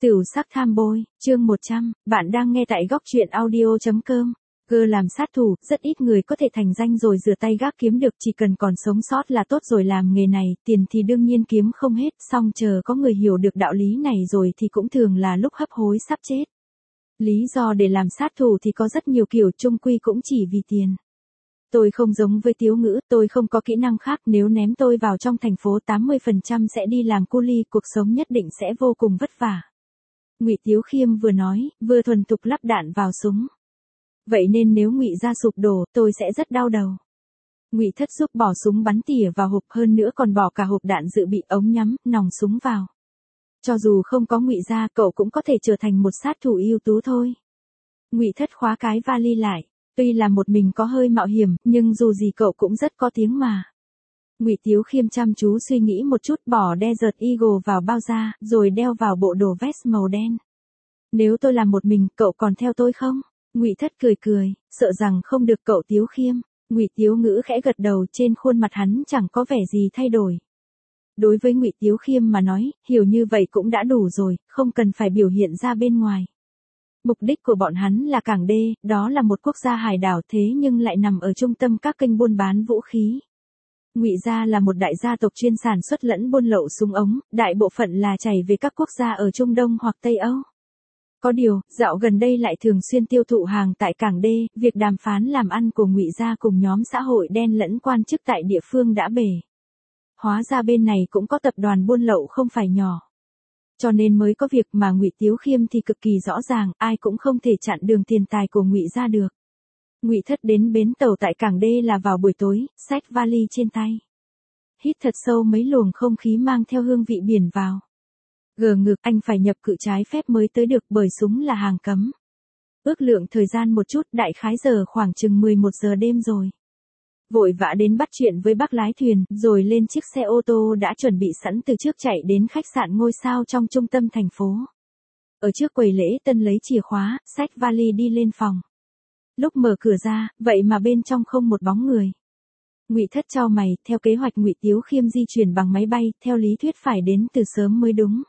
Tửu sắc tham bôi, chương 100, bạn đang nghe tại góc truyện audio.com. Cơ làm sát thủ, rất ít người có thể thành danh rồi rửa tay gác kiếm được, chỉ cần còn sống sót là tốt rồi. Làm nghề này, tiền thì đương nhiên kiếm không hết, song chờ có người hiểu được đạo lý này rồi thì cũng thường là lúc hấp hối sắp chết. Lý do để làm sát thủ thì có rất nhiều kiểu, chung quy cũng chỉ vì tiền. Tôi không giống với Tiếu Ngữ, tôi không có kỹ năng khác, nếu ném tôi vào trong thành phố 80% sẽ đi làm cu li, cuộc sống nhất định sẽ vô cùng vất vả. Ngụy Tiếu Khiêm vừa nói, vừa thuần thục lắp đạn vào súng. Vậy nên nếu Ngụy gia sụp đổ, tôi sẽ rất đau đầu. Ngụy Thất giúp bỏ súng bắn tỉa vào hộp, hơn nữa còn bỏ cả hộp đạn dự bị, ống nhắm, nòng súng vào. Cho dù không có Ngụy gia, cậu cũng có thể trở thành một sát thủ ưu tú thôi. Ngụy Thất khóa cái vali lại. Tuy là một mình có hơi mạo hiểm, nhưng dù gì cậu cũng rất có tiếng mà. Ngụy Tiếu Khiêm chăm chú suy nghĩ một chút, bỏ Desert Eagle vào bao da, rồi đeo vào bộ đồ vest màu đen. Nếu tôi làm một mình, cậu còn theo tôi không? Ngụy Thất cười cười, sợ rằng không được cậu Tiếu Khiêm. Ngụy Tiếu Ngữ khẽ gật đầu, trên khuôn mặt hắn chẳng có vẻ gì thay đổi. Đối với Ngụy Tiếu Khiêm mà nói, hiểu như vậy cũng đã đủ rồi, không cần phải biểu hiện ra bên ngoài. Mục đích của bọn hắn là Cảng Đê, đó là một quốc gia hải đảo thế nhưng lại nằm ở trung tâm các kênh buôn bán vũ khí. Ngụy gia là một đại gia tộc chuyên sản xuất lẫn buôn lậu súng ống, đại bộ phận là chảy về các quốc gia ở Trung Đông hoặc Tây Âu. Có điều, dạo gần đây lại thường xuyên tiêu thụ hàng tại Cảng Đê, việc đàm phán làm ăn của Ngụy gia cùng nhóm xã hội đen lẫn quan chức tại địa phương đã bể. Hóa ra bên này cũng có tập đoàn buôn lậu không phải nhỏ. Cho nên mới có việc mà Ngụy Tiếu Khiêm thì cực kỳ rõ ràng, ai cũng không thể chặn đường tiền tài của Ngụy gia được. Ngụy Thất đến bến tàu tại Cảng Đê là vào buổi tối, xách vali trên tay. Hít thật sâu mấy luồng không khí mang theo hương vị biển vào. Gờ ngực, anh phải nhập cự trái phép mới tới được, bởi súng là hàng cấm. Ước lượng thời gian một chút, đại khái giờ khoảng chừng 11 giờ đêm rồi. Vội vã đến bắt chuyện với bác lái thuyền, rồi lên chiếc xe ô tô đã chuẩn bị sẵn từ trước chạy đến khách sạn ngôi sao trong trung tâm thành phố. Ở trước quầy lễ tân lấy chìa khóa, xách vali đi lên phòng. Lúc mở cửa ra, vậy mà bên trong không một bóng người. Ngụy Thất chau mày, theo kế hoạch Ngụy Tiếu Khiêm di chuyển bằng máy bay, theo lý thuyết phải đến từ sớm mới đúng.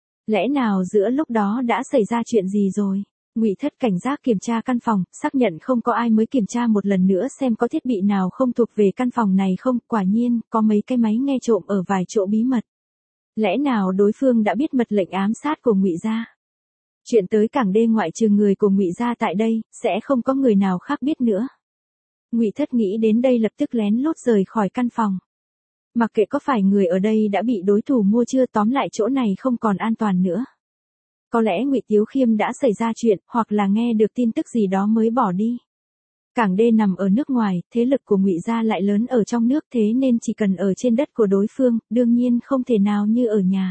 Lẽ nào giữa lúc đó đã xảy ra chuyện gì rồi? Ngụy Thất cảnh giác kiểm tra căn phòng, xác nhận không có ai mới kiểm tra một lần nữa xem có thiết bị nào không thuộc về căn phòng này không, quả nhiên, có mấy cái máy nghe trộm ở vài chỗ bí mật. Lẽ nào đối phương đã biết mật lệnh ám sát của Ngụy gia? Chuyện tới Cảng Đê ngoại trừ người của Ngụy gia tại đây, sẽ không có người nào khác biết nữa. Ngụy Thất nghĩ đến đây lập tức lén lút rời khỏi căn phòng. Mặc kệ có phải người ở đây đã bị đối thủ mua chưa, tóm lại chỗ này không còn an toàn nữa. Có lẽ Ngụy Tiếu Khiêm đã xảy ra chuyện, hoặc là nghe được tin tức gì đó mới bỏ đi. Cảng Đê nằm ở nước ngoài, thế lực của Ngụy gia lại lớn ở trong nước, thế nên chỉ cần ở trên đất của đối phương, đương nhiên không thể nào như ở nhà.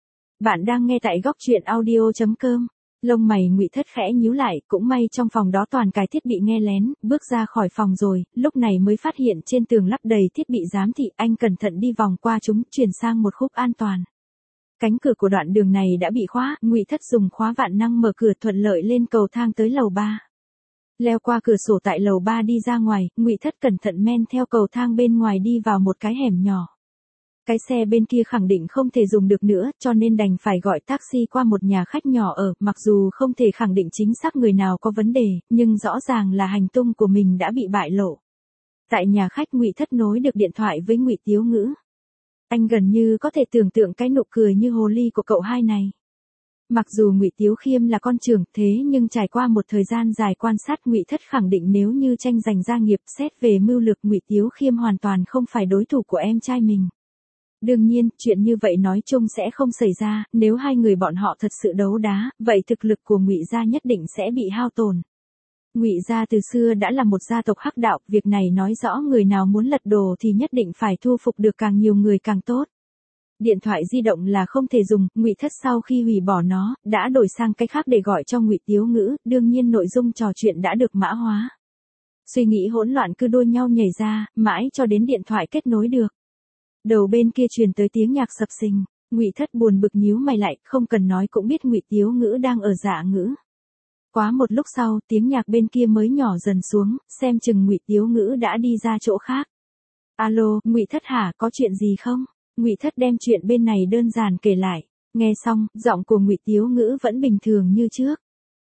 Bạn đang nghe tại góc truyện audio.com. Lông mày Ngụy Thất khẽ nhíu lại, cũng may trong phòng đó toàn cái thiết bị nghe lén, bước ra khỏi phòng rồi, lúc này mới phát hiện trên tường lắp đầy thiết bị giám thị, anh cẩn thận đi vòng qua chúng, chuyển sang một khúc an toàn. Cánh cửa của đoạn đường này đã bị khóa, Ngụy Thất dùng khóa vạn năng mở cửa thuận lợi lên cầu thang tới lầu 3. Leo qua cửa sổ tại lầu 3 đi ra ngoài, Ngụy Thất cẩn thận men theo cầu thang bên ngoài đi vào một cái hẻm nhỏ. Cái xe bên kia khẳng định không thể dùng được nữa, cho nên đành phải gọi taxi qua một nhà khách nhỏ ở, mặc dù không thể khẳng định chính xác người nào có vấn đề, nhưng rõ ràng là hành tung của mình đã bị bại lộ. Tại nhà khách Ngụy Thất nối được điện thoại với Ngụy Tiếu Ngữ. Anh gần như có thể tưởng tượng cái nụ cười như hồ ly của cậu hai này. Mặc dù Ngụy Tiếu Khiêm là con trưởng, thế nhưng trải qua một thời gian dài quan sát, Ngụy Thất khẳng định nếu như tranh giành gia nghiệp, xét về mưu lược, Ngụy Tiếu Khiêm hoàn toàn không phải đối thủ của em trai mình. Đương nhiên, chuyện như vậy nói chung sẽ không xảy ra, nếu hai người bọn họ thật sự đấu đá, vậy thực lực của Ngụy gia nhất định sẽ bị hao tổn. Ngụy gia từ xưa đã là một gia tộc hắc đạo, việc này nói rõ người nào muốn lật đổ thì nhất định phải thu phục được càng nhiều người càng tốt. Điện thoại di động là không thể dùng, Ngụy Thất sau khi hủy bỏ nó, đã đổi sang cái khác để gọi cho Ngụy Tiếu Ngữ, đương nhiên nội dung trò chuyện đã được mã hóa. Suy nghĩ hỗn loạn cứ đua nhau nhảy ra, mãi cho đến điện thoại kết nối được. Đầu bên kia truyền tới tiếng nhạc sập sình, Ngụy Thất buồn bực nhíu mày lại, không cần nói cũng biết Ngụy Tiếu Ngữ đang ở dạ ngữ. Quá một lúc sau, tiếng nhạc bên kia mới nhỏ dần xuống, xem chừng Ngụy Tiếu Ngữ đã đi ra chỗ khác. Alo, Ngụy Thất hả, có chuyện gì không? Ngụy Thất đem chuyện bên này đơn giản kể lại. Nghe xong, giọng của Ngụy Tiếu Ngữ vẫn bình thường như trước.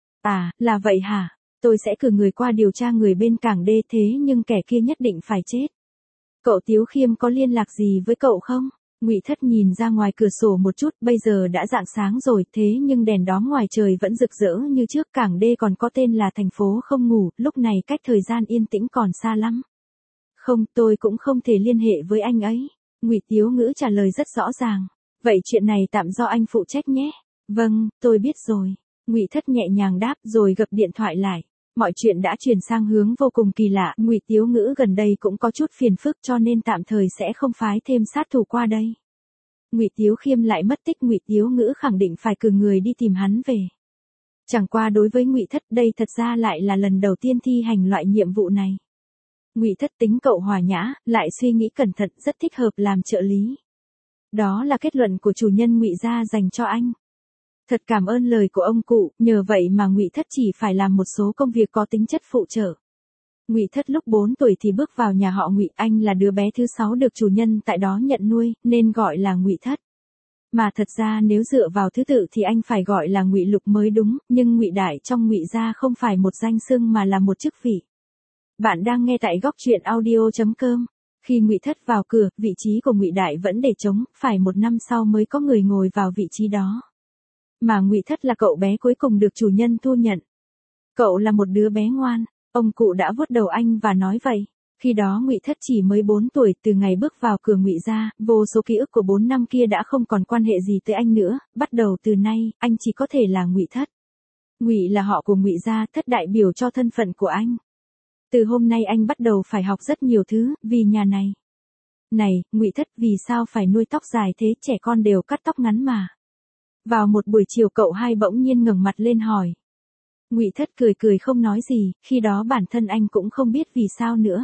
À, là vậy hả? Tôi sẽ cử người qua điều tra người bên cảng đê, thế nhưng kẻ kia nhất định phải chết. Cậu Tiếu Khiêm có liên lạc gì với cậu không? Ngụy Thất nhìn ra ngoài cửa sổ một chút, bây giờ đã rạng sáng rồi, thế nhưng đèn đóm ngoài trời vẫn rực rỡ như trước, cảng đê còn có tên là thành phố không ngủ, lúc này cách thời gian yên tĩnh còn xa lắm. Không, tôi cũng không thể liên hệ với anh ấy. Ngụy Tiếu Ngữ trả lời rất rõ ràng. Vậy chuyện này tạm do anh phụ trách nhé. Vâng, tôi biết rồi. Ngụy Thất nhẹ nhàng đáp rồi gập điện thoại lại. Mọi chuyện đã chuyển sang hướng vô cùng kỳ lạ, Ngụy Tiếu Ngữ gần đây cũng có chút phiền phức cho nên tạm thời sẽ không phái thêm sát thủ qua đây. Ngụy Tiếu Khiêm lại mất tích, Ngụy Tiếu Ngữ khẳng định phải cử người đi tìm hắn về. Chẳng qua đối với Ngụy Thất đây thật ra lại là lần đầu tiên thi hành loại nhiệm vụ này. Ngụy Thất tính cậu hòa nhã, lại suy nghĩ cẩn thận, rất thích hợp làm trợ lý. Đó là kết luận của chủ nhân Ngụy gia dành cho anh. Thật cảm ơn lời của ông cụ, nhờ vậy mà Ngụy Thất chỉ phải làm một số công việc có tính chất phụ trợ. Ngụy Thất lúc 4 tuổi thì bước vào nhà họ Ngụy, anh là đứa bé thứ 6 được chủ nhân tại đó nhận nuôi, nên gọi là Ngụy Thất. Mà thật ra nếu dựa vào thứ tự thì anh phải gọi là Ngụy Lục mới đúng, nhưng Ngụy Đại trong Ngụy gia không phải một danh xưng mà là một chức vị. Bạn đang nghe tại góc truyện audio.com. Khi Ngụy Thất vào cửa, vị trí của Ngụy Đại vẫn để trống, phải 1 năm sau mới có người ngồi vào vị trí đó. Mà Ngụy Thất là cậu bé cuối cùng được chủ nhân thu nhận. Cậu là một đứa bé ngoan, ông cụ đã vuốt đầu anh và nói vậy. Khi đó Ngụy Thất chỉ mới 4 tuổi, từ ngày bước vào cửa Ngụy gia, vô số ký ức của 4 năm kia đã không còn quan hệ gì tới anh nữa, bắt đầu từ nay, anh chỉ có thể là Ngụy Thất. Ngụy là họ của Ngụy gia, Thất đại biểu cho thân phận của anh. Từ hôm nay anh bắt đầu phải học rất nhiều thứ, vì nhà này. Này, Ngụy Thất, vì sao phải nuôi tóc dài thế, trẻ con đều cắt tóc ngắn mà. Vào một buổi chiều cậu hai bỗng nhiên ngẩng mặt lên hỏi. Ngụy Thất cười cười không nói gì, khi đó bản thân anh cũng không biết vì sao nữa.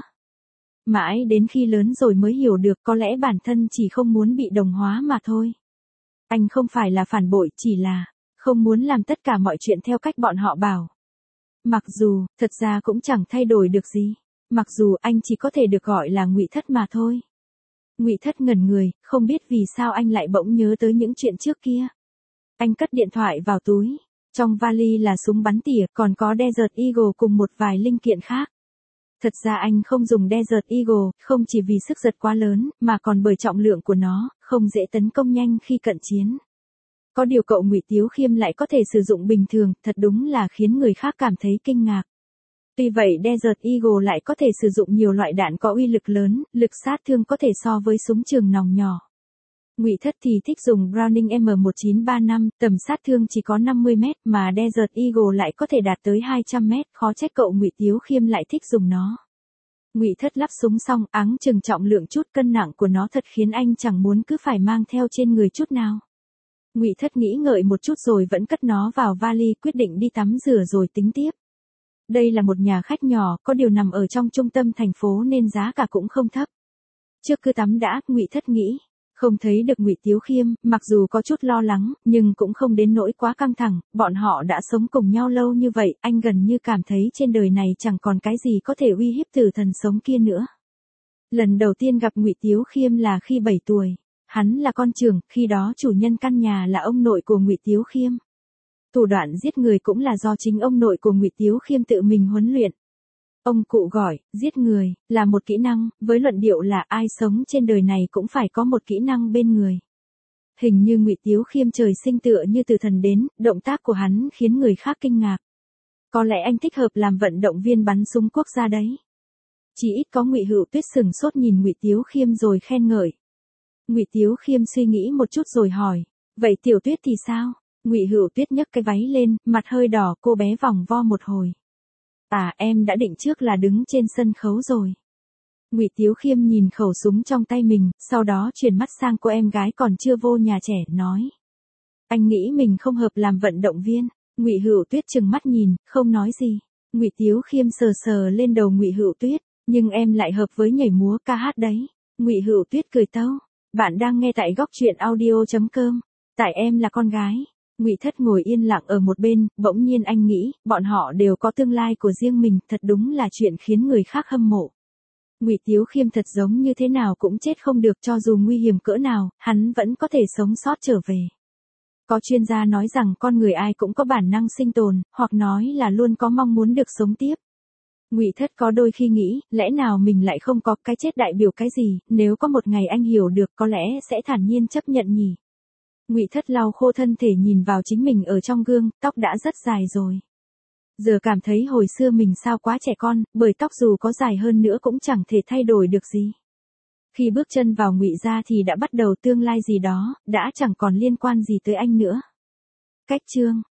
Mãi đến khi lớn rồi mới hiểu được, có lẽ bản thân chỉ không muốn bị đồng hóa mà thôi. Anh không phải là phản bội, chỉ là không muốn làm tất cả mọi chuyện theo cách bọn họ bảo. Mặc dù, thật ra cũng chẳng thay đổi được gì. Mặc dù anh chỉ có thể được gọi là Ngụy Thất mà thôi. Ngụy Thất ngẩn người, không biết vì sao anh lại bỗng nhớ tới những chuyện trước kia. Anh cất điện thoại vào túi. Trong vali là súng bắn tỉa, còn có Desert Eagle cùng một vài linh kiện khác. Thật ra anh không dùng Desert Eagle, không chỉ vì sức giật quá lớn, mà còn bởi trọng lượng của nó, không dễ tấn công nhanh khi cận chiến. Có điều cậu Ngụy Tiếu Khiêm lại có thể sử dụng bình thường, thật đúng là khiến người khác cảm thấy kinh ngạc. Tuy vậy Desert Eagle lại có thể sử dụng nhiều loại đạn có uy lực lớn, lực sát thương có thể so với súng trường nòng nhỏ. Ngụy Thất thì thích dùng Browning M1935, tầm sát thương chỉ có 50 mét, mà Desert Eagle lại có thể đạt tới 200 mét, khó trách cậu Ngụy Tiếu Khiêm lại thích dùng nó. Ngụy Thất lắp súng xong, áng chừng trọng lượng chút, cân nặng của nó thật khiến anh chẳng muốn cứ phải mang theo trên người chút nào. Ngụy Thất nghĩ ngợi một chút rồi vẫn cất nó vào vali, quyết định đi tắm rửa rồi tính tiếp. Đây là một nhà khách nhỏ, có điều nằm ở trong trung tâm thành phố nên giá cả cũng không thấp. Trước cứ tắm đã, Ngụy Thất nghĩ. Không thấy được Ngụy Tiếu Khiêm, mặc dù có chút lo lắng, nhưng cũng không đến nỗi quá căng thẳng, bọn họ đã sống cùng nhau lâu như vậy, anh gần như cảm thấy trên đời này chẳng còn cái gì có thể uy hiếp tử thần sống kia nữa. Lần đầu tiên gặp Ngụy Tiếu Khiêm là khi 7 tuổi. Hắn là con trưởng, khi đó chủ nhân căn nhà là ông nội của Ngụy Tiếu Khiêm. Thủ đoạn giết người cũng là do chính ông nội của Ngụy Tiếu Khiêm tự mình huấn luyện. Ông cụ gọi, giết người, là một kỹ năng, với luận điệu là ai sống trên đời này cũng phải có một kỹ năng bên người. Hình như Ngụy Tiếu Khiêm trời sinh tựa như từ thần đến, động tác của hắn khiến người khác kinh ngạc. Có lẽ anh thích hợp làm vận động viên bắn súng quốc gia đấy. Chỉ ít có Ngụy Hữu Tuyết sừng sốt nhìn Ngụy Tiếu Khiêm rồi khen ngợi. Ngụy Tiếu Khiêm suy nghĩ một chút rồi hỏi, vậy Tiểu Tuyết thì sao? Ngụy Hữu Tuyết nhấc cái váy lên, mặt hơi đỏ, cô bé vòng vo một hồi. À, em đã định trước là đứng trên sân khấu rồi. Ngụy Tiếu Khiêm nhìn khẩu súng trong tay mình, sau đó chuyển mắt sang cô em gái còn chưa vô nhà trẻ, nói. Anh nghĩ mình không hợp làm vận động viên. Ngụy Hữu Tuyết trừng mắt nhìn, không nói gì. Ngụy Tiếu Khiêm sờ sờ lên đầu Ngụy Hữu Tuyết, nhưng em lại hợp với nhảy múa ca hát đấy. Ngụy Hữu Tuyết cười tâu. Bạn đang nghe tại góc truyện audio.com. Tại em là con gái. Ngụy Thất ngồi yên lặng ở một bên, bỗng nhiên anh nghĩ, bọn họ đều có tương lai của riêng mình, thật đúng là chuyện khiến người khác hâm mộ. Ngụy Tiếu Khiêm thật giống như thế nào cũng chết không được, cho dù nguy hiểm cỡ nào, hắn vẫn có thể sống sót trở về. Có chuyên gia nói rằng con người ai cũng có bản năng sinh tồn, hoặc nói là luôn có mong muốn được sống tiếp. Ngụy Thất có đôi khi nghĩ, lẽ nào mình lại không có, cái chết đại biểu cái gì, nếu có một ngày anh hiểu được có lẽ sẽ thản nhiên chấp nhận nhỉ. Ngụy Thất lau khô thân thể nhìn vào chính mình ở trong gương, tóc đã rất dài rồi. Giờ cảm thấy hồi xưa mình sao quá trẻ con, bởi tóc dù có dài hơn nữa cũng chẳng thể thay đổi được gì. Khi bước chân vào Ngụy gia thì đã bắt đầu tương lai gì đó, đã chẳng còn liên quan gì tới anh nữa. Cách chương